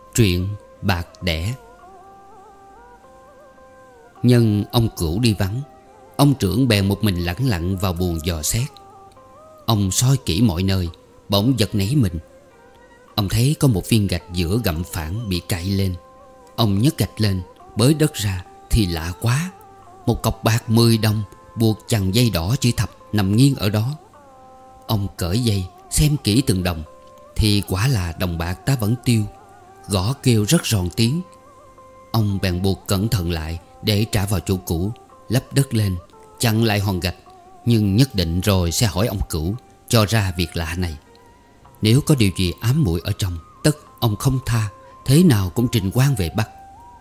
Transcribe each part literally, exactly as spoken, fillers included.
Truyện bạc đẻ. Nhân ông Cửu đi vắng, ông trưởng bèn một mình lẳng lặng vào buồng dò xét. Ông soi kỹ mọi nơi, bỗng giật nảy mình. Ông thấy có một viên gạch giữa gậm phản bị cạy lên. Ông nhấc gạch lên, bới đất ra thì lạ quá. Một cọc bạc mười đồng buộc chằng dây đỏ chữ thập nằm nghiêng ở đó. Ông cởi dây xem kỹ từng đồng thì quả là đồng bạc tá vẫn tiêu. Gõ kêu rất giòn tiếng. Ông bèn buộc cẩn thận lại để trả vào chỗ cũ, lấp đất lên, chặn lại hòn gạch. Nhưng nhất định rồi sẽ hỏi ông Cửu cho ra việc lạ này. Nếu có điều gì ám muội ở trong, tất ông không tha, thế nào cũng trình quan về bắt.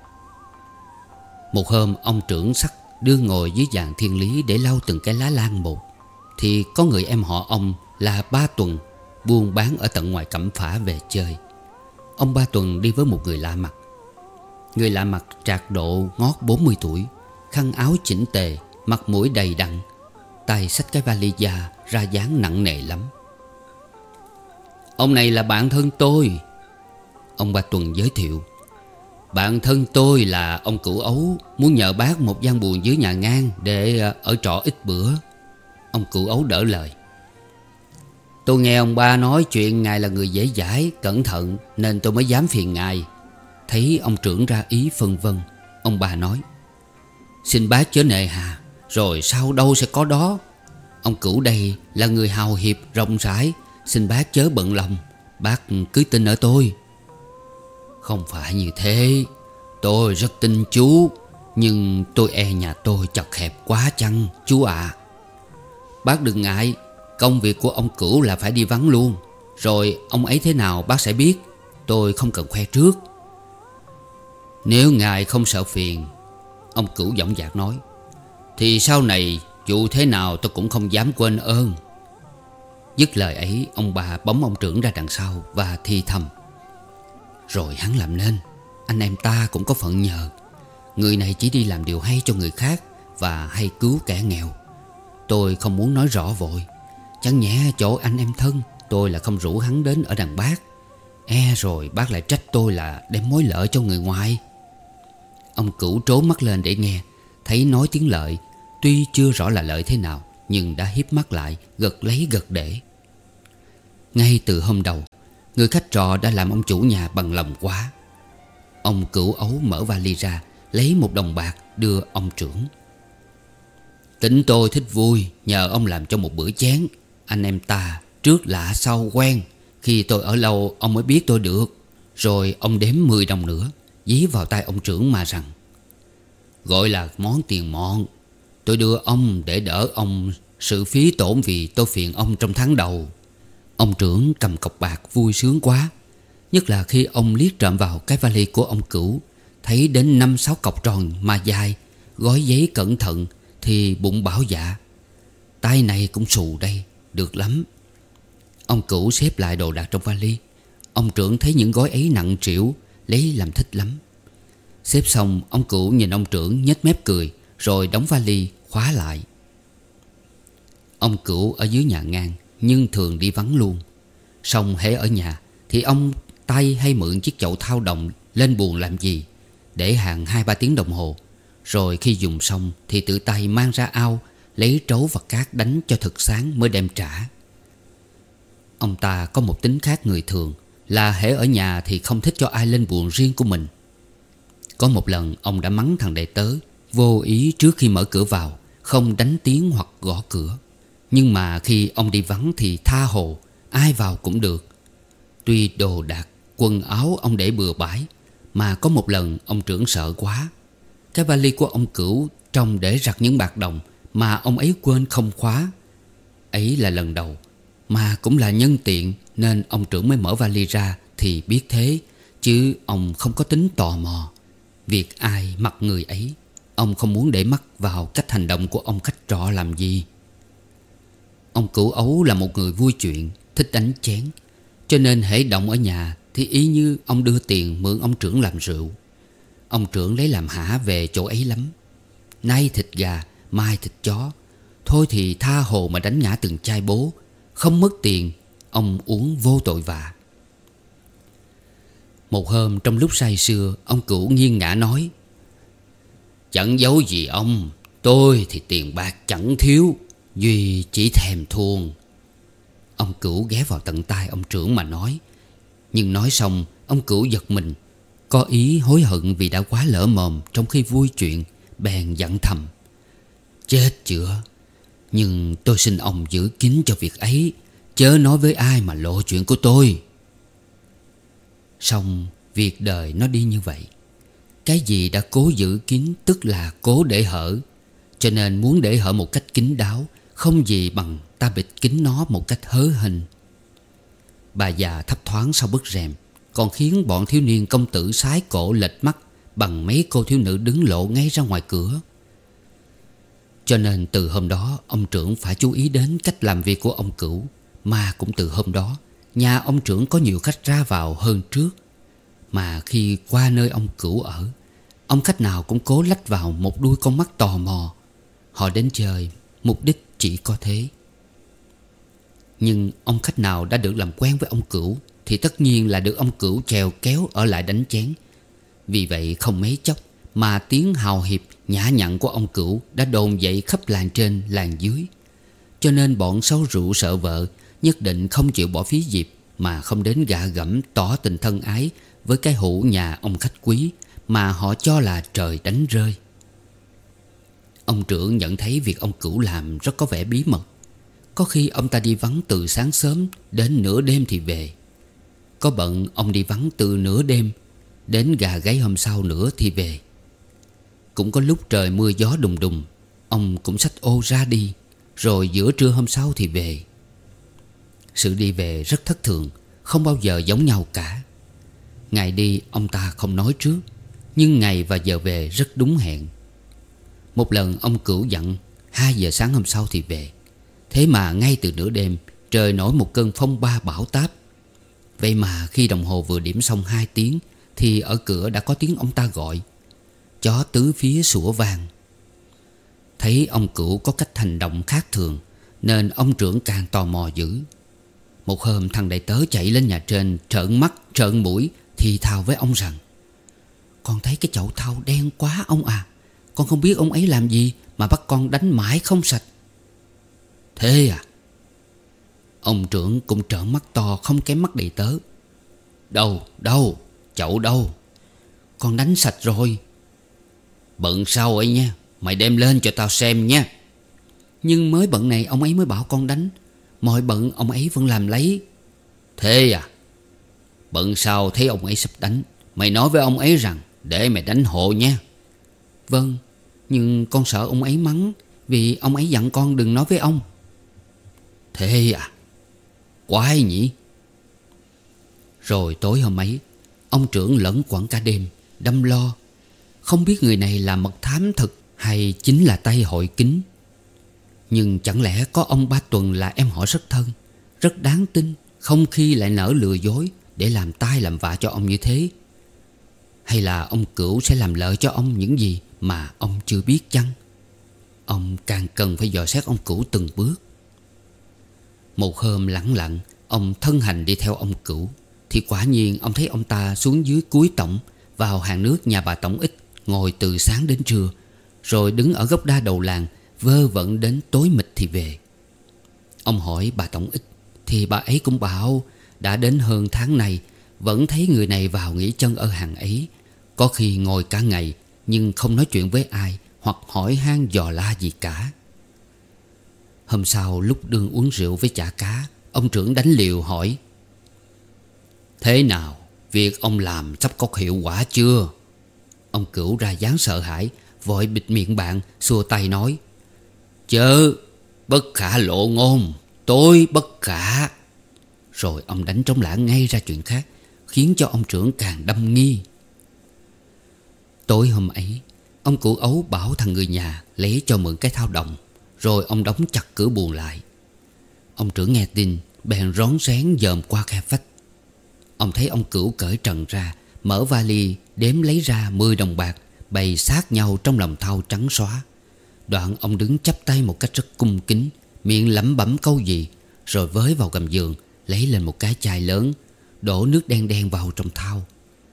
Một hôm ông trưởng sắc đưa ngồi dưới giàn thiên lý để lau từng cái lá lan một, thì có người em họ ông là Ba Tuần buôn bán ở tận ngoài Cẩm Phả về chơi. Ông Ba Tuần đi với một người lạ mặt. Người lạ mặt trạc độ ngót bốn mươi tuổi, khăn áo chỉnh tề, mặt mũi đầy đặn, tay xách cái vali da ra dáng nặng nề lắm. Ông này là bạn thân tôi. Ông Ba Tuần giới thiệu. Bạn thân tôi là ông Cửu Ấu, muốn nhờ bác một gian buồng dưới nhà ngang để ở trọ ít bữa. Ông Cửu Ấu đỡ lời. Tôi nghe ông ba nói chuyện ngài là người dễ dãi, cẩn thận, nên tôi mới dám phiền ngài. Thấy ông trưởng ra ý phân vân, ông ba nói. Xin bác chớ nề hà, rồi sau đâu sẽ có đó. Ông Cửu đây là người hào hiệp rộng rãi, xin bác chớ bận lòng, bác cứ tin ở tôi. Không phải như thế, tôi rất tin chú, nhưng tôi e nhà tôi chật hẹp quá chăng chú ạ. À. Bác đừng ngại, công việc của ông Cửu là phải đi vắng luôn. Rồi ông ấy thế nào bác sẽ biết, tôi không cần khoe trước. Nếu ngài không sợ phiền, ông Cửu dõng dạc nói, thì sau này dù thế nào tôi cũng không dám quên ơn. Dứt lời ấy, ông bà bóng ông trưởng ra đằng sau và thi thầm. Rồi hắn làm nên, anh em ta cũng có phận nhờ. Người này chỉ đi làm điều hay cho người khác và hay cứu kẻ nghèo. Tôi không muốn nói rõ vội, chẳng nhẽ chỗ anh em thân tôi là không rủ hắn đến ở đằng bác. E rồi bác lại trách tôi là đem mối lợi cho người ngoài. Ông Cửu trố mắt lên để nghe, thấy nói tiếng lợi, tuy chưa rõ là lợi thế nào, nhưng đã hiếp mắt lại, gật lấy gật để. Ngay từ hôm đầu, người khách trọ đã làm ông chủ nhà bằng lòng quá. Ông Cửu Ấu mở vali ra, lấy một đồng bạc đưa ông trưởng. Tính tôi thích vui, nhờ ông làm cho một bữa chén. Anh em ta trước lạ sau quen, khi tôi ở lâu ông mới biết tôi được. Rồi ông đếm mười đồng nữa, dí vào tay ông trưởng mà rằng. Gọi là món tiền mọn, tôi đưa ông để đỡ ông sự phí tổn vì tôi phiền ông trong tháng đầu. Ông trưởng cầm cọc bạc vui sướng quá, nhất là khi ông liếc trộm vào cái vali của ông Cửu, thấy đến năm sáu cọc tròn mà dài, gói giấy cẩn thận, thì bụng bảo dạ. Tay này cũng xù đây, được lắm. Ông Cửu xếp lại đồ đạc trong vali. Ông trưởng thấy những gói ấy nặng trĩu, lấy làm thích lắm. Xếp xong, ông Cửu nhìn ông trưởng nhếch mép cười, rồi đóng vali khóa lại. Ông Cửu ở dưới nhà ngang, nhưng thường đi vắng luôn. Xong hễ ở nhà thì ông tay hay mượn chiếc chậu thau đồng lên buồng làm gì, để hàng hai ba tiếng đồng hồ. Rồi khi dùng xong thì tự tay mang ra ao, lấy trấu và cát đánh cho thật sáng mới đem trả. Ông ta có một tính khác người thường, là hễ ở nhà thì không thích cho ai lên buồng riêng của mình. Có một lần ông đã mắng thằng đệ tớ vô ý trước khi mở cửa vào, không đánh tiếng hoặc gõ cửa. Nhưng mà khi ông đi vắng thì tha hồ, ai vào cũng được. Tuy đồ đạc, quần áo ông để bừa bãi, mà có một lần ông trưởng sợ quá. Cái vali của ông Cửu trong để rặt những bạc đồng mà ông ấy quên không khóa. Ấy là lần đầu, mà cũng là nhân tiện, nên ông trưởng mới mở vali ra thì biết thế, chứ ông không có tính tò mò. Việc ai mặc người ấy, ông không muốn để mắt vào cách hành động của ông khách trọ làm gì. Ông Cửu Ấu là một người vui chuyện, thích đánh chén, cho nên hễ động ở nhà thì y như ông đưa tiền mượn ông trưởng làm rượu. Ông trưởng lấy làm hả về chỗ ấy lắm. Nay thịt gà, mai thịt chó, thôi thì tha hồ mà đánh ngã từng chai bố, không mất tiền, ông uống vô tội vạ. Một hôm trong lúc say sưa, ông Cửu nghiêng ngã nói: Chẳng giấu gì ông, tôi thì tiền bạc chẳng thiếu, duy chỉ thèm thuồng. Ông Cửu ghé vào tận tai ông trưởng mà nói. Nhưng nói xong, ông Cửu giật mình, có ý hối hận vì đã quá lỡ mồm trong khi vui chuyện, bèn dặn thầm: Chết chữa, nhưng tôi xin ông giữ kín cho việc ấy, chớ nói với ai mà lộ chuyện của tôi. Xong việc đời nó đi như vậy. Cái gì đã cố giữ kín tức là cố để hở. Cho nên muốn để hở một cách kín đáo, không gì bằng ta bịt kín nó một cách hớ hênh. Bà già thấp thoáng sau bức rèm, còn khiến bọn thiếu niên công tử sái cổ lệch mắt bằng mấy cô thiếu nữ đứng lộ ngay ra ngoài cửa. Cho nên từ hôm đó ông trưởng phải chú ý đến cách làm việc của ông Cửu. Mà cũng từ hôm đó nhà ông trưởng có nhiều khách ra vào hơn trước. Mà khi qua nơi ông Cửu ở, ông khách nào cũng cố lách vào một đuôi con mắt tò mò. Họ đến chơi, mục đích chỉ có thế. Nhưng ông khách nào đã được làm quen với ông Cửu thì tất nhiên là được ông Cửu chèo kéo ở lại đánh chén. Vì vậy không mấy chốc mà tiếng hào hiệp nhã nhặn của ông Cửu đã đồn dậy khắp làng trên làng dưới. Cho nên bọn sâu rượu sợ vợ nhất định không chịu bỏ phí dịp mà không đến gạ gẫm tỏ tình thân ái với cái hũ nhà ông khách quý mà họ cho là trời đánh rơi. Ông trưởng nhận thấy việc ông Cửu làm rất có vẻ bí mật. Có khi ông ta đi vắng từ sáng sớm đến nửa đêm thì về. Có bận ông đi vắng từ nửa đêm đến gà gáy hôm sau nữa thì về. Cũng có lúc trời mưa gió đùng đùng, ông cũng xách ô ra đi, rồi giữa trưa hôm sau thì về. Sự đi về rất thất thường, không bao giờ giống nhau cả. Ngày đi ông ta không nói trước, nhưng ngày và giờ về rất đúng hẹn. Một lần ông Cửu dặn hai giờ sáng hôm sau thì về. Thế mà ngay từ nửa đêm trời nổi một cơn phong ba bão táp. Vậy mà khi đồng hồ vừa điểm xong hai tiếng thì ở cửa đã có tiếng ông ta gọi. Chó tứ phía sủa vang. Thấy ông Cửu có cách hành động khác thường nên ông trưởng càng tò mò dữ. Một hôm thằng đầy tớ chạy lên nhà trên, trợn mắt trợn mũi thì thào với ông rằng: Con thấy cái chậu thau đen quá ông à. Con không biết ông ấy làm gì mà bắt con đánh mãi không sạch. Thế à? Ông trưởng cũng trợn mắt to không kém mắt đầy tớ. Đâu, đâu, chậu đâu? Con đánh sạch rồi. Bận sau ấy nha, mày đem lên cho tao xem nha. Nhưng mới bận này ông ấy mới bảo con đánh. Mọi bận ông ấy vẫn làm lấy. Thế à? Bận sau thấy ông ấy sắp đánh, mày nói với ông ấy rằng để mày đánh hộ nha. Vâng, nhưng con sợ ông ấy mắng, vì ông ấy dặn con đừng nói với ông. Thế à? Quái nhỉ. Rồi tối hôm ấy, ông trưởng lẫn quẩn cả đêm, đâm lo, không biết người này là mật thám thực hay chính là tay hội kính. Nhưng chẳng lẽ có ông Ba Tuần là em họ rất thân, rất đáng tin, không khi lại nỡ lừa dối để làm tai làm vạ cho ông như thế? Hay là ông Cửu sẽ làm lợi cho ông những gì mà ông chưa biết chăng? Ông càng cần phải dò xét ông Cửu từng bước. Một hôm lẳng lặng, ông thân hành đi theo ông Cửu, thì quả nhiên ông thấy ông ta xuống dưới cuối tổng, vào hàng nước nhà bà Tổng Ích, ngồi từ sáng đến trưa, rồi đứng ở gốc đa đầu làng vơ vẩn đến tối mịt thì về. Ông hỏi bà Tổng Ích thì bà ấy cũng bảo đã đến hơn tháng này vẫn thấy người này vào nghỉ chân ở hàng ấy, có khi ngồi cả ngày nhưng không nói chuyện với ai hoặc hỏi han dò la gì cả. Hôm sau lúc đương uống rượu với chả cá, ông trưởng đánh liều hỏi: Thế nào, việc ông làm sắp có hiệu quả chưa? Ông Cửu ra dáng sợ hãi, vội bịt miệng bạn, xua tay nói: Chớ, bất khả lộ ngôn, tôi bất khả. Rồi ông đánh trống lảng ngay ra chuyện khác, khiến cho ông trưởng càng đâm nghi. Tối hôm ấy, ông Cụ Ấu bảo thằng người nhà lấy cho mượn cái thao đồng, rồi ông đóng chặt cửa buồng lại. Ông trưởng nghe tin bèn rón rén dòm qua khe vách. Ông thấy ông Cửu cởi trần ra, mở vali đếm lấy ra mười đồng bạc bày sát nhau trong lòng thau trắng xóa. Đoạn ông đứng chắp tay một cách rất cung kính, miệng lẩm bẩm câu gì, rồi với vào gầm giường lấy lên một cái chai lớn, đổ nước đen đen vào trong thau.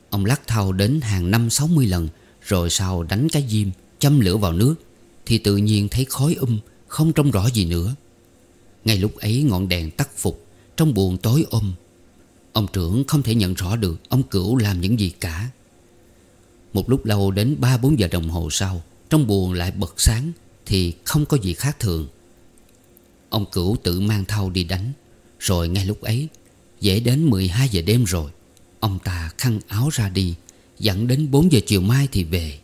Ông lắc thau đến hàng năm sáu mươi lần, rồi sau đánh cái diêm, châm lửa vào nước, thì tự nhiên thấy khói um, không trông rõ gì nữa. Ngay lúc ấy ngọn đèn tắt phục, trong buồng tối om. Ông trưởng không thể nhận rõ được ông Cửu làm những gì cả. Một lúc lâu, đến ba bốn giờ đồng hồ sau, trong buồng lại bật sáng, thì không có gì khác thường. Ông Cửu tự mang thau đi đánh. Rồi ngay lúc ấy, dễ đến mười hai giờ đêm rồi, ông ta khăn áo ra đi, dặn đến bốn giờ chiều mai thì về.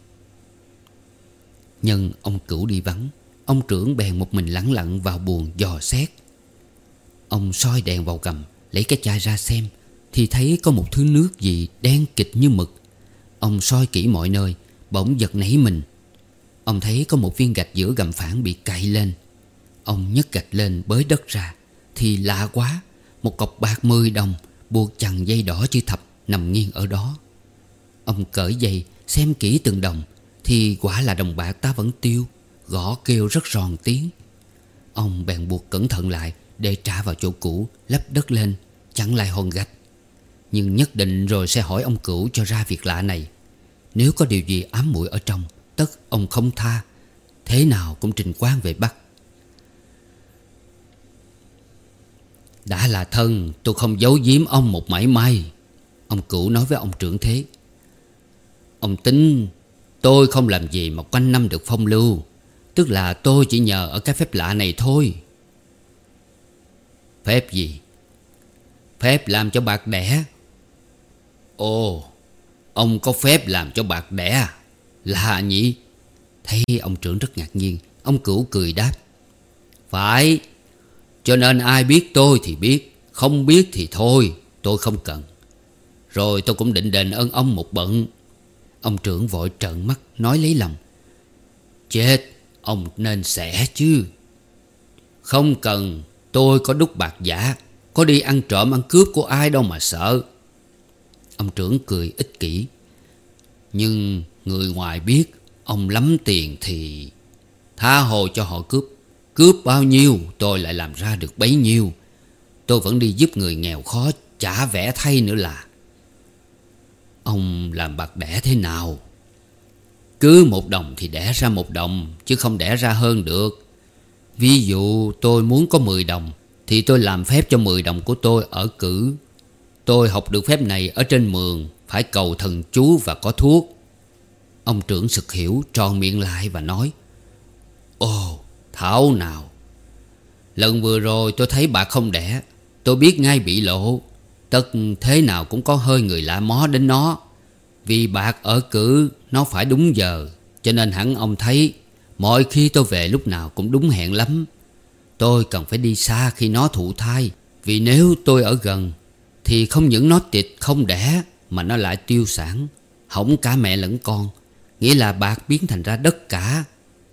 Nhân ông Cửu đi vắng, ông trưởng bèn một mình lẳng lặng vào buồng dò xét. Ông soi đèn vào gầm, lấy cái chai ra xem, thì thấy có một thứ nước gì đen kịt như mực. Ông soi kỹ mọi nơi, bỗng giật nảy mình. Ông thấy có một viên gạch giữa gầm phản bị cạy lên. Ông nhấc gạch lên bới đất ra, thì lạ quá, một cọc bạc mười đồng buộc chằng dây đỏ chữ thập nằm nghiêng ở đó. Ông cởi dây xem kỹ từng đồng, thì quả là đồng bạc ta vẫn tiêu, gõ kêu rất ròn tiếng. Ông bèn buộc cẩn thận lại để trả vào chỗ cũ, lấp đất lên, chặn lại hòn gạch. Nhưng nhất định rồi sẽ hỏi ông Cửu cho ra việc lạ này. Nếu có điều gì ám muội ở trong, tất ông không tha, thế nào cũng trình quan về bắt. Đã là thân, tôi không giấu giếm ông một mảy may, ông Cửu nói với ông trưởng Thế. Ông tính tôi không làm gì mà quanh năm được phong lưu, tức là tôi chỉ nhờ ở cái phép lạ này thôi. Phép gì? Phép làm cho bạc đẻ. Ồ, ông có phép làm cho bạc đẻ à? Lạ nhỉ? Thấy ông trưởng rất ngạc nhiên, ông Cửu cười đáp. Phải, cho nên ai biết tôi thì biết, không biết thì thôi, tôi không cần. Rồi tôi cũng định đền ơn ông một bận. Ông trưởng vội trợn mắt nói lấy lòng. Chết, ông nên xẻ chứ. Không cần, tôi có đúc bạc giả, có đi ăn trộm ăn cướp của ai đâu mà sợ. Ông trưởng cười ích kỷ. Nhưng người ngoài biết ông lắm tiền thì tha hồ cho họ cướp. Cướp bao nhiêu tôi lại làm ra được bấy nhiêu. Tôi vẫn đi giúp người nghèo khó, chả vẽ thay nữa là. Ông làm bạc đẻ thế nào? Cứ một đồng thì đẻ ra một đồng, chứ không đẻ ra hơn được. Ví dụ tôi muốn có mười đồng, thì tôi làm phép cho mười đồng của tôi ở cử. Tôi học được phép này ở trên mường, phải cầu thần chú và có thuốc. Ông trưởng sực hiểu, tròn miệng lại và nói. Ồ, thảo nào. Lần vừa rồi tôi thấy bạc không đẻ, tôi biết ngay bị lộ. Tất thế nào cũng có hơi người lạ mó đến nó. Vì bạc ở cử nó phải đúng giờ, cho nên hẳn ông thấy mọi khi tôi về lúc nào cũng đúng hẹn lắm. Tôi cần phải đi xa khi nó thụ thai, vì nếu tôi ở gần thì không những nó tịt không đẻ, mà nó lại tiêu sản, hỏng cả mẹ lẫn con. Nghĩa là bạc biến thành ra đất cả.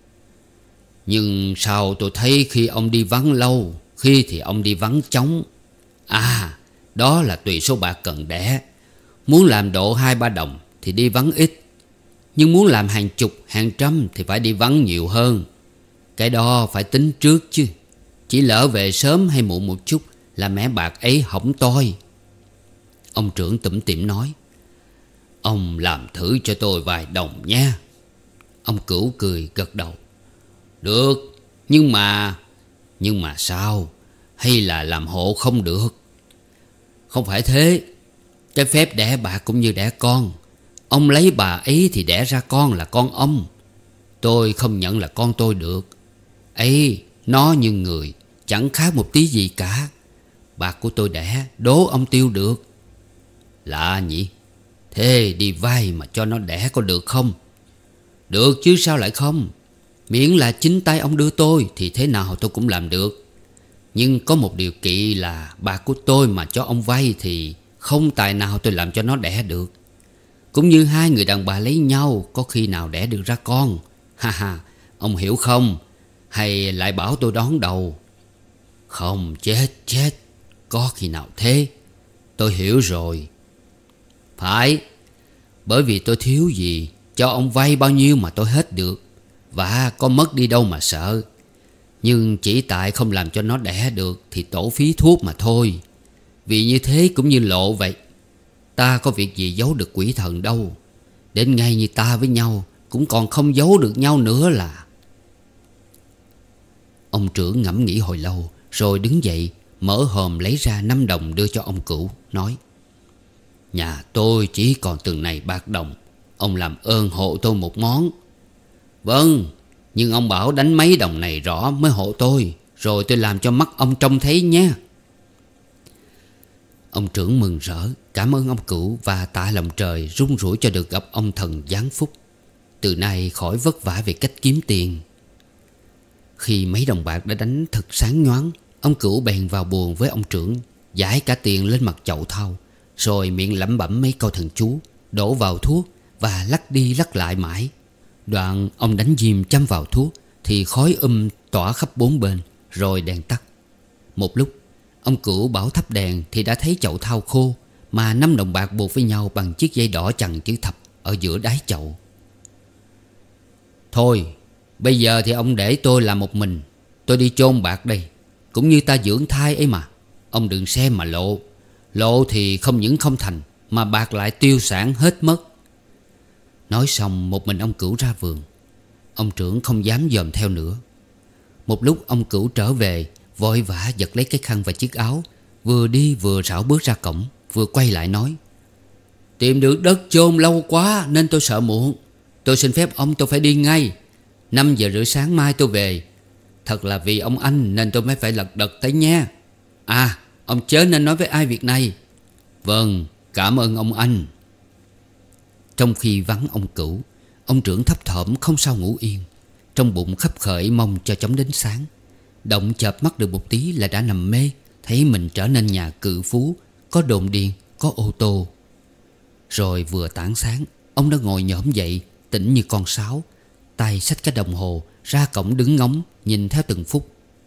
Nhưng sao tôi thấy khi ông đi vắng lâu, khi thì ông đi vắng chóng. À, đó là tùy số bạc cần đẻ. Muốn làm độ hai ba đồng thì đi vắng ít, nhưng muốn làm hàng chục hàng trăm thì phải đi vắng nhiều hơn. Cái đó phải tính trước chứ. Chỉ lỡ về sớm hay muộn một chút là mẻ bạc ấy hỏng toi. Ông trưởng tủm tỉm nói. Ông làm thử cho tôi vài đồng nha. Ông Cửu cười gật đầu. Được, nhưng mà Nhưng mà sao? Hay là làm hộ không được? Không phải thế. Cái phép đẻ bạc cũng như đẻ con. Ông lấy bà ấy thì đẻ ra con là con ông. Tôi không nhận là con tôi được. Ấy, nó như người, chẳng khác một tí gì cả. Bạc của tôi đẻ, đố ông tiêu được. Lạ nhỉ? Thế đi vay mà cho nó đẻ có được không? Được chứ sao lại không? Miễn là chính tay ông đưa tôi thì thế nào tôi cũng làm được. Nhưng có một điều kiện là bạc của tôi mà cho ông vay thì không tài nào tôi làm cho nó đẻ được. Cũng như hai người đàn bà lấy nhau, có khi nào đẻ được ra con. Ha ha, ông hiểu không? Hay lại bảo tôi đón đầu? Không, chết chết, có khi nào thế? Tôi hiểu rồi. Phải, bởi vì tôi thiếu gì, cho ông vay bao nhiêu mà tôi hết được, và có mất đi đâu mà sợ. Nhưng chỉ tại không làm cho nó đẻ được thì tổ phí thuốc mà thôi. Vì như thế cũng như lộ vậy. Ta có việc gì giấu được quỷ thần đâu. Đến ngay như ta với nhau cũng còn không giấu được nhau nữa là. Ông trưởng ngẫm nghĩ hồi lâu rồi đứng dậy, mở hòm lấy ra năm đồng đưa cho ông Cửu, nói: Nhà tôi chỉ còn từng này bạc đồng, ông làm ơn hộ tôi một món. Vâng, nhưng ông bảo đánh mấy đồng này rõ mới hộ tôi, rồi tôi làm cho mắt ông trông thấy nhé. Ông trưởng mừng rỡ, cảm ơn ông Cửu và tạ lòng trời run rủi cho được gặp ông thần giáng phúc. Từ nay khỏi vất vả về cách kiếm tiền. Khi mấy đồng bạc đã đánh thật sáng nhoáng, ông Cửu bèn vào buồng với ông trưởng, giải cả tiền lên mặt chậu thau, rồi miệng lẩm bẩm mấy câu thần chú, đổ vào thuốc và lắc đi lắc lại mãi. Đoạn ông đánh diêm châm vào thuốc thì khói um tỏa khắp bốn bên, rồi đèn tắt. Một lúc ông Cửu bảo thắp đèn thì đã thấy chậu thau khô, mà năm đồng bạc buộc với nhau bằng chiếc dây đỏ chằng chữ thập ở giữa đáy chậu. Thôi, bây giờ thì ông để tôi làm một mình. Tôi đi chôn bạc đây, cũng như ta dưỡng thai ấy mà. Ông đừng xem mà lộ. Lộ thì không những không thành, mà bạc lại tiêu sản hết mất. Nói xong một mình ông Cửu ra vườn. Ông trưởng không dám dòm theo nữa. Một lúc ông Cửu trở về, vội vã giật lấy cái khăn và chiếc áo, vừa đi vừa rảo bước ra cổng, vừa quay lại nói: Tìm được đất chôn lâu quá nên tôi sợ muộn. Tôi xin phép ông tôi phải đi ngay. Năm giờ rưỡi sáng mai tôi về. Thật là vì ông anh nên tôi mới phải lật đật tới nha. À, ông chớ nên nói với ai việc này. Vâng, cảm ơn ông anh. Trong khi vắng ông Cửu, ông trưởng thấp thỏm không sao ngủ yên. Trong bụng khấp khởi mong cho chóng đến sáng. Động chợp mắt được một tí là đã nằm mê, thấy mình trở nên nhà cự phú, có đồn điền, có ô tô. Rồi vừa tảng sáng, ông đã ngồi nhổm dậy, tỉnh như con sáo, tay xách cái đồng hồ ra cổng đứng ngóng, nhìn theo từng phút.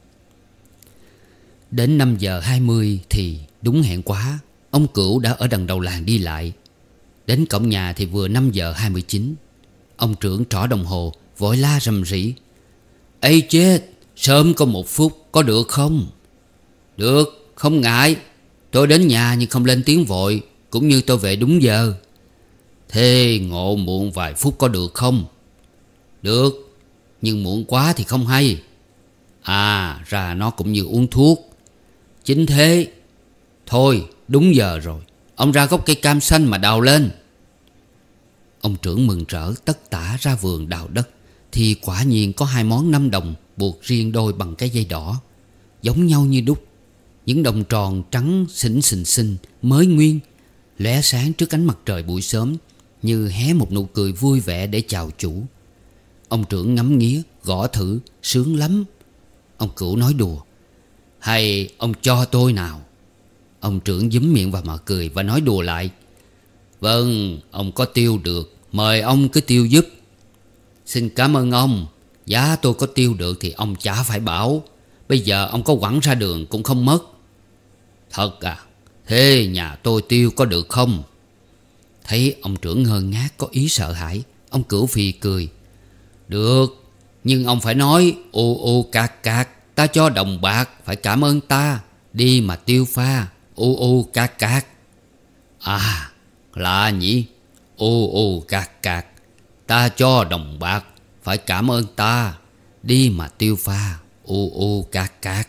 Đến năm giờ hai mươi thì đúng hẹn quá, ông Cửu đã ở đằng đầu làng đi lại. Đến cổng nhà thì vừa năm giờ hai mươi chín. Ông trưởng trỏ đồng hồ, vội la rầm rĩ: Ây chết, sớm có một phút, có được không? Được, không ngại. Tôi đến nhà nhưng không lên tiếng vội, cũng như tôi về đúng giờ. Thế ngộ muộn vài phút có được không? Được, nhưng muộn quá thì không hay. À, ra nó cũng như uống thuốc. Chính thế. Thôi, đúng giờ rồi. Ông ra gốc cây cam xanh mà đào lên. Ông trưởng mừng rỡ tất tả ra vườn đào đất, thì quả nhiên có hai món năm đồng buộc riêng đôi bằng cái dây đỏ, giống nhau như đúc. Những đồng tròn trắng xinh xinh xinh mới nguyên, lóe sáng trước ánh mặt trời buổi sớm, như hé một nụ cười vui vẻ để chào chủ. Ông trưởng ngắm nghía, gõ thử, sướng lắm. Ông Cửu nói đùa: Hay ông cho tôi nào. Ông trưởng giúm miệng và mà cười và nói đùa lại: Vâng, ông có tiêu được, mời ông cứ tiêu giúp. Xin cảm ơn ông. Giá tôi có tiêu được thì ông chả phải bảo. Bây giờ ông có quẳng ra đường cũng không mất. Thật à? Thế nhà tôi tiêu có được không? Thấy ông trưởng ngơ ngác có ý sợ hãi, ông Cửu phì cười: Được, nhưng ông phải nói ô ô cạc cạc, ta cho đồng bạc phải cảm ơn ta, đi mà tiêu pha ô ô cạc cạc. À, lạ nhỉ. Ô ô cạc cạc, ta cho đồng bạc phải cảm ơn ta, đi mà tiêu pha ô ô cạc cạc.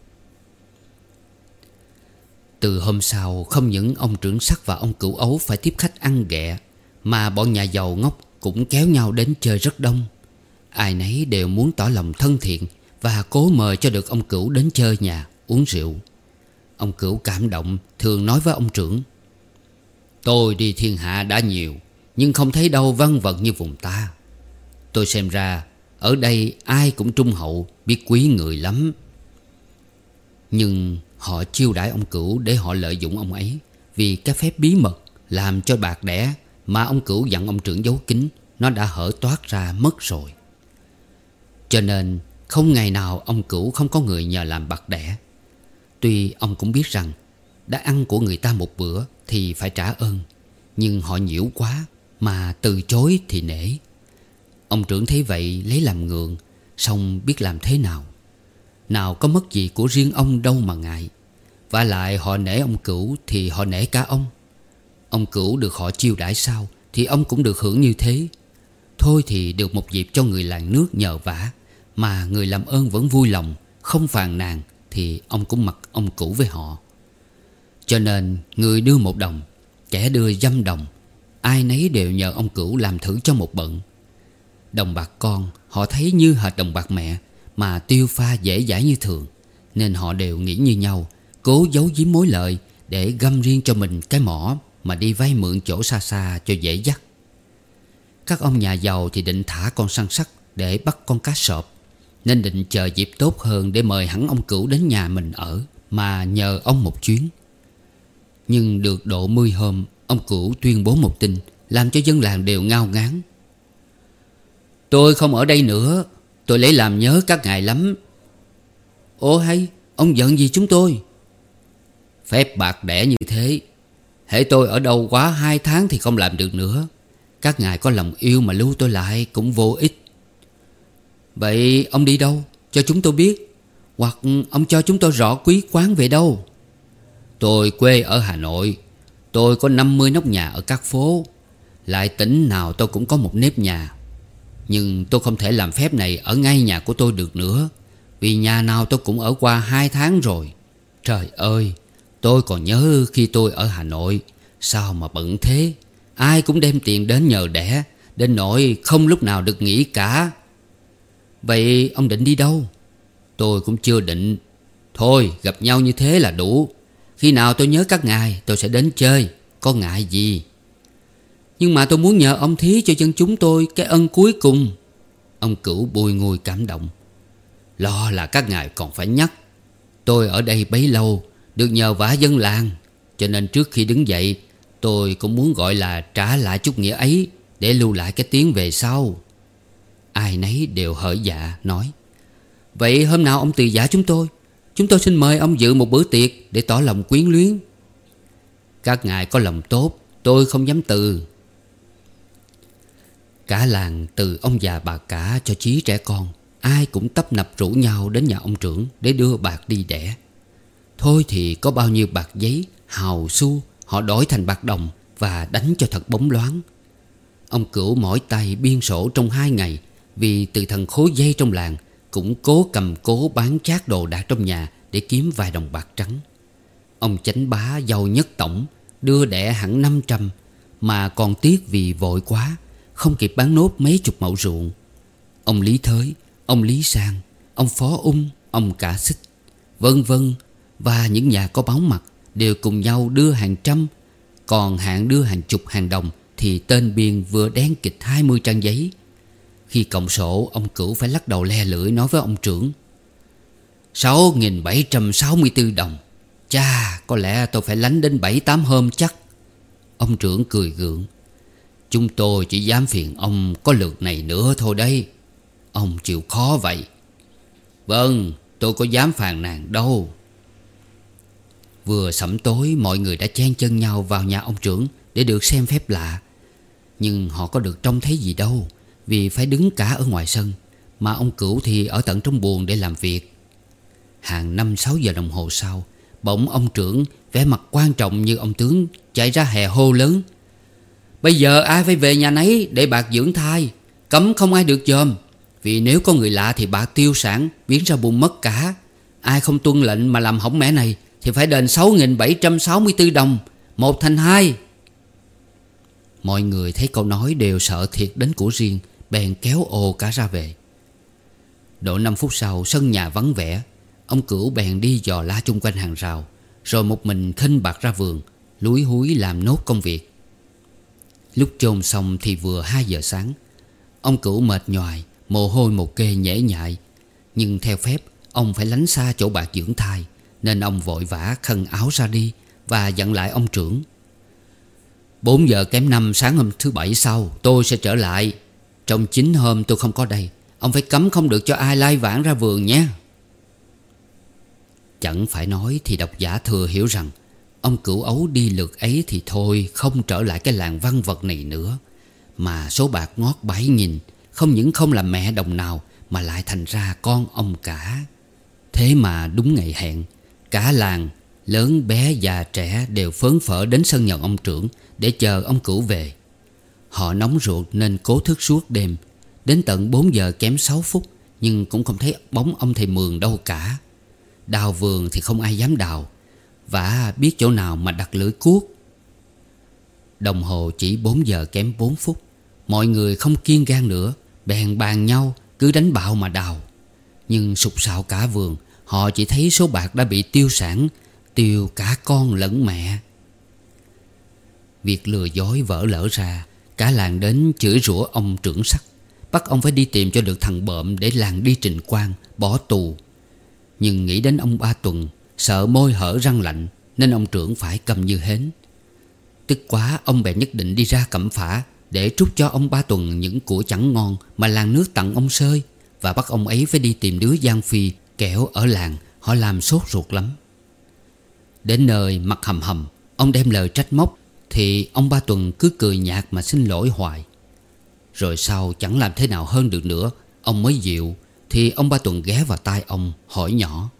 Từ hôm sau, không những ông trưởng Sắc và ông Cửu Ấu phải tiếp khách ăn ghẹ, mà bọn nhà giàu ngốc cũng kéo nhau đến chơi rất đông. Ai nấy đều muốn tỏ lòng thân thiện và cố mời cho được ông Cửu đến chơi nhà, uống rượu. Ông Cửu cảm động, thường nói với ông trưởng: Tôi đi thiên hạ đã nhiều, nhưng không thấy đâu vân vân như vùng ta. Tôi xem ra ở đây ai cũng trung hậu, biết quý người lắm. Nhưng họ chiêu đãi ông Cửu để họ lợi dụng ông ấy, vì cái phép bí mật làm cho bạc đẻ mà ông Cửu dặn ông trưởng giấu kín, nó đã hở toát ra mất rồi. Cho nên không ngày nào ông Cửu không có người nhờ làm bạc đẻ. Tuy ông cũng biết rằng đã ăn của người ta một bữa thì phải trả ơn, nhưng họ nhiễu quá, mà từ chối thì nể. Ông trưởng thấy vậy lấy làm ngượng, song biết làm thế nào. Nào có mất gì của riêng ông đâu mà ngại. Vả lại họ nể ông Cửu thì họ nể cả ông. Ông Cửu được họ chiêu đãi sao thì ông cũng được hưởng như thế. Thôi thì được một dịp cho người làng nước nhờ vả, mà người làm ơn vẫn vui lòng, không phàn nàn, thì ông cũng mặc ông Cửu với họ. Cho nên người đưa một đồng, kẻ đưa dăm đồng, ai nấy đều nhờ ông Cửu làm thử cho một bận. Đồng bạc con họ thấy như hệt đồng bạc mẹ, mà tiêu pha dễ dãi như thường, nên họ đều nghĩ như nhau, cố giấu giếm mối lợi để găm riêng cho mình cái mỏ mà đi vay mượn chỗ xa xa cho dễ dắt. Các ông nhà giàu thì định thả con săn sắt để bắt con cá sọp, nên định chờ dịp tốt hơn để mời hẳn ông Cửu đến nhà mình ở, mà nhờ ông một chuyến. Nhưng được độ mươi hôm, ông Cửu tuyên bố một tin làm cho dân làng đều ngao ngán. Tôi không ở đây nữa, tôi lấy làm nhớ các ngài lắm. Ồ hay, ông giận gì chúng tôi? Phép bạc đẻ như thế, hễ tôi ở đâu quá hai tháng thì không làm được nữa. Các ngài có lòng yêu mà lưu tôi lại cũng vô ích. Vậy ông đi đâu cho chúng tôi biết, hoặc ông cho chúng tôi rõ quý quán về đâu? Tôi quê ở Hà Nội, tôi có năm mươi nóc nhà ở các phố, lại tỉnh nào tôi cũng có một nếp nhà. Nhưng tôi không thể làm phép này ở ngay nhà của tôi được nữa, vì nhà nào tôi cũng ở qua hai tháng rồi. Trời ơi, tôi còn nhớ khi tôi ở Hà Nội, sao mà bận thế. Ai cũng đem tiền đến nhờ đẻ, đến nỗi không lúc nào được nghỉ cả. Vậy ông định đi đâu? Tôi cũng chưa định. Thôi gặp nhau như thế là đủ. Khi nào tôi nhớ các ngài tôi sẽ đến chơi, có ngại gì. Nhưng mà tôi muốn nhờ ông thí cho dân chúng tôi cái ân cuối cùng. Ông Cửu bùi ngùi cảm động. Lo là các ngài còn phải nhắc. Tôi ở đây bấy lâu, được nhờ vả dân làng, cho nên trước khi đứng dậy tôi cũng muốn gọi là trả lại chút nghĩa ấy, để lưu lại cái tiếng về sau. Ai nấy đều hở dạ nói. Vậy hôm nào ông từ giả chúng tôi, chúng tôi xin mời ông dự một bữa tiệc để tỏ lòng quyến luyến. Các ngài có lòng tốt, tôi không dám từ. Cả làng từ ông già bà cả cho chí trẻ con, ai cũng tấp nập rủ nhau đến nhà ông trưởng để đưa bạc đi đẻ. Thôi thì có bao nhiêu bạc giấy, hào xu họ đổi thành bạc đồng và đánh cho thật bóng loáng. Ông Cửu mỏi tay biên sổ trong hai ngày, vì từ thằng khối dây trong làng cũng cố cầm cố bán chác đồ đạc trong nhà để kiếm vài đồng bạc trắng. Ông chánh bá giàu nhất tổng đưa đẻ hẳn năm trăm, mà còn tiếc vì vội quá, không kịp bán nốt mấy chục mẫu ruộng. Ông Lý Thới, ông Lý Sang, ông Phó Ung, ông Cả Xích, vân vân, và những nhà có báo mặt đều cùng nhau đưa hàng trăm. Còn hạng đưa hàng chục hàng đồng thì tên biên vừa đen kịch hai mươi trang giấy. Khi cộng sổ, ông Cửu phải lắc đầu le lưỡi nói với ông trưởng. Sáu nghìn bảy trăm sáu mươi tư đồng. Chà, có lẽ tôi phải lánh đến bảy tám hôm chắc. Ông trưởng cười gượng. Chúng tôi chỉ dám phiền ông có lượt này nữa thôi đấy. Ông chịu khó vậy. Vâng, tôi có dám phàn nàn đâu. Vừa sẩm tối, mọi người đã chen chân nhau vào nhà ông trưởng để được xem phép lạ. Nhưng họ có được trông thấy gì đâu, vì phải đứng cả ở ngoài sân, mà ông Cửu thì ở tận trong buồng để làm việc. Hàng năm sáu giờ đồng hồ sau, bỗng ông trưởng vẻ mặt quan trọng như ông tướng chạy ra hè hô lớn. Bây giờ ai phải về nhà nấy để bạc dưỡng thai, cấm không ai được dòm. Vì nếu có người lạ thì bạc tiêu sản biến ra buồn mất cả. Ai không tuân lệnh mà làm hỏng mẻ này thì phải đền sáu nghìn bảy trăm sáu mươi tư đồng, một thành hai. Mọi người thấy câu nói đều sợ thiệt đến của riêng, bèn kéo ồ cả ra về. Độ năm phút sau, sân nhà vắng vẻ. Ông Cửu bèn đi dò la chung quanh hàng rào, rồi một mình khênh bạc ra vườn, lúi húi làm nốt công việc. Lúc chôn xong thì vừa hai giờ sáng. Ông Cửu mệt nhoài, mồ hôi một kê nhễ nhại. Nhưng theo phép ông phải lánh xa chỗ bạc dưỡng thai, nên ông vội vã khăn áo ra đi và dặn lại ông trưởng. Bốn giờ kém năm sáng hôm thứ bảy sau tôi sẽ trở lại. Trong chín hôm tôi không có đây, ông phải cấm không được cho ai lai vãng ra vườn nhé. Chẳng phải nói thì độc giả thừa hiểu rằng ông Cửu ấu đi lượt ấy thì thôi, không trở lại cái làng văn vật này nữa. Mà số bạc ngót bảy nghìn không những không làm mẹ đồng nào, mà lại thành ra con ông cả. Thế mà đúng ngày hẹn, cả làng Lớn bé già trẻ đều phớn phở đến sân nhận ông trưởng để chờ ông Cửu về. Họ nóng ruột nên cố thức suốt đêm. Đến tận bốn giờ kém sáu phút nhưng cũng không thấy bóng ông thầy Mường đâu cả. Đào vườn thì không ai dám đào, và biết chỗ nào mà đặt lưỡi cuốc. Đồng hồ chỉ bốn giờ kém bốn phút. Mọi người không kiên gan nữa, bèn bàn nhau cứ đánh bạo mà đào. Nhưng sục sạo cả vườn, họ chỉ thấy số bạc đã bị tiêu sản, tiêu cả con lẫn mẹ. Việc lừa dối vỡ lỡ ra, cả làng đến chửi rủa ông trưởng Sắc, bắt ông phải đi tìm cho được thằng bợm để làng đi trình quan, bỏ tù. Nhưng nghĩ đến ông Ba Tuần, sợ môi hở răng lạnh, nên ông trưởng phải câm như hến. Tức quá, ông bèn nhất định đi ra Cẩm Phả để trút cho ông Ba Tuần những của chẳng ngon mà làng nước tặng ông Sơi, và bắt ông ấy phải đi tìm đứa Giang Phi, kẻo ở làng họ làm sốt ruột lắm. Đến nơi mặt hầm hầm, ông đem lời trách móc, thì ông Ba Tuần cứ cười nhạt mà xin lỗi hoài. Rồi sau chẳng làm thế nào hơn được nữa, ông mới dịu. Thì ông Ba Tuần ghé vào tai ông hỏi nhỏ: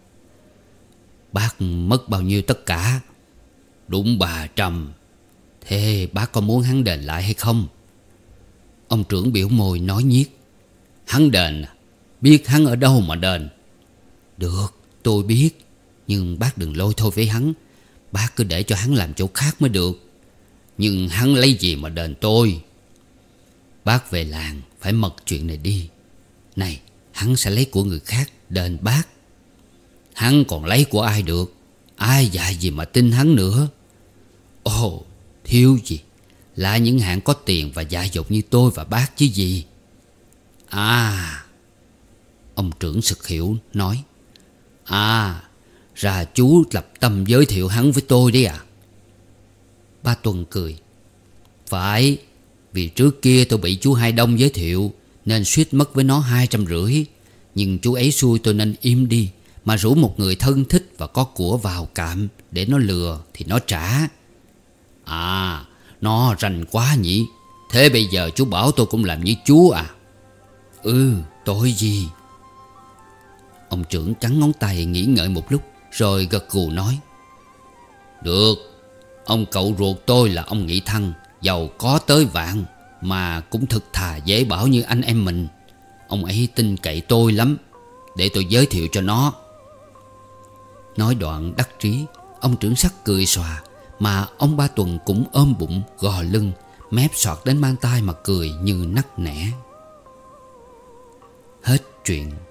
"Bác mất bao nhiêu tất cả?" "Đúng ba trăm." "Thế bác có muốn hắn đền lại hay không?" Ông trưởng biểu môi nói nhiếc: "Hắn đền à? Biết hắn ở đâu mà đền?" "Được, tôi biết. Nhưng bác đừng lôi thôi với hắn. Bác cứ để cho hắn làm chỗ khác mới được." "Nhưng hắn lấy gì mà đền tôi?" "Bác về làng phải mật chuyện này đi. Này, hắn sẽ lấy của người khác đền bác." "Hắn còn lấy của ai được? Ai dạy gì mà tin hắn nữa?" "Ồ, thiếu gì, là những hạng có tiền và dại dột như tôi và bác chứ gì." "À," ông trưởng sực hiểu nói, "À, ra chú lập tâm giới thiệu hắn với tôi đấy à?" Ba Tuần cười: "Phải, vì trước kia tôi bị chú Hai Đông giới thiệu nên suýt mất với nó hai trăm rưỡi. Nhưng chú ấy xui tôi nên im đi, mà rủ một người thân thích và có của vào cạm để nó lừa thì nó trả." "À, nó rành quá nhỉ. Thế bây giờ chú bảo tôi cũng làm như chú à?" "Ừ, tội gì?" Ông trưởng cắn ngón tay nghĩ ngợi một lúc, rồi gật gù nói: "Được. Ông cậu ruột tôi là ông Nghị Thăng, giàu có tới vạn, mà cũng thực thà dễ bảo như anh em mình. Ông ấy tin cậy tôi lắm, để tôi giới thiệu cho nó." Nói đoạn đắc trí, ông trưởng Sắc cười xòa, mà ông Ba Tuần cũng ôm bụng gò lưng, mép soạt đến mang tai mà cười như nắc nẻ. Hết chuyện.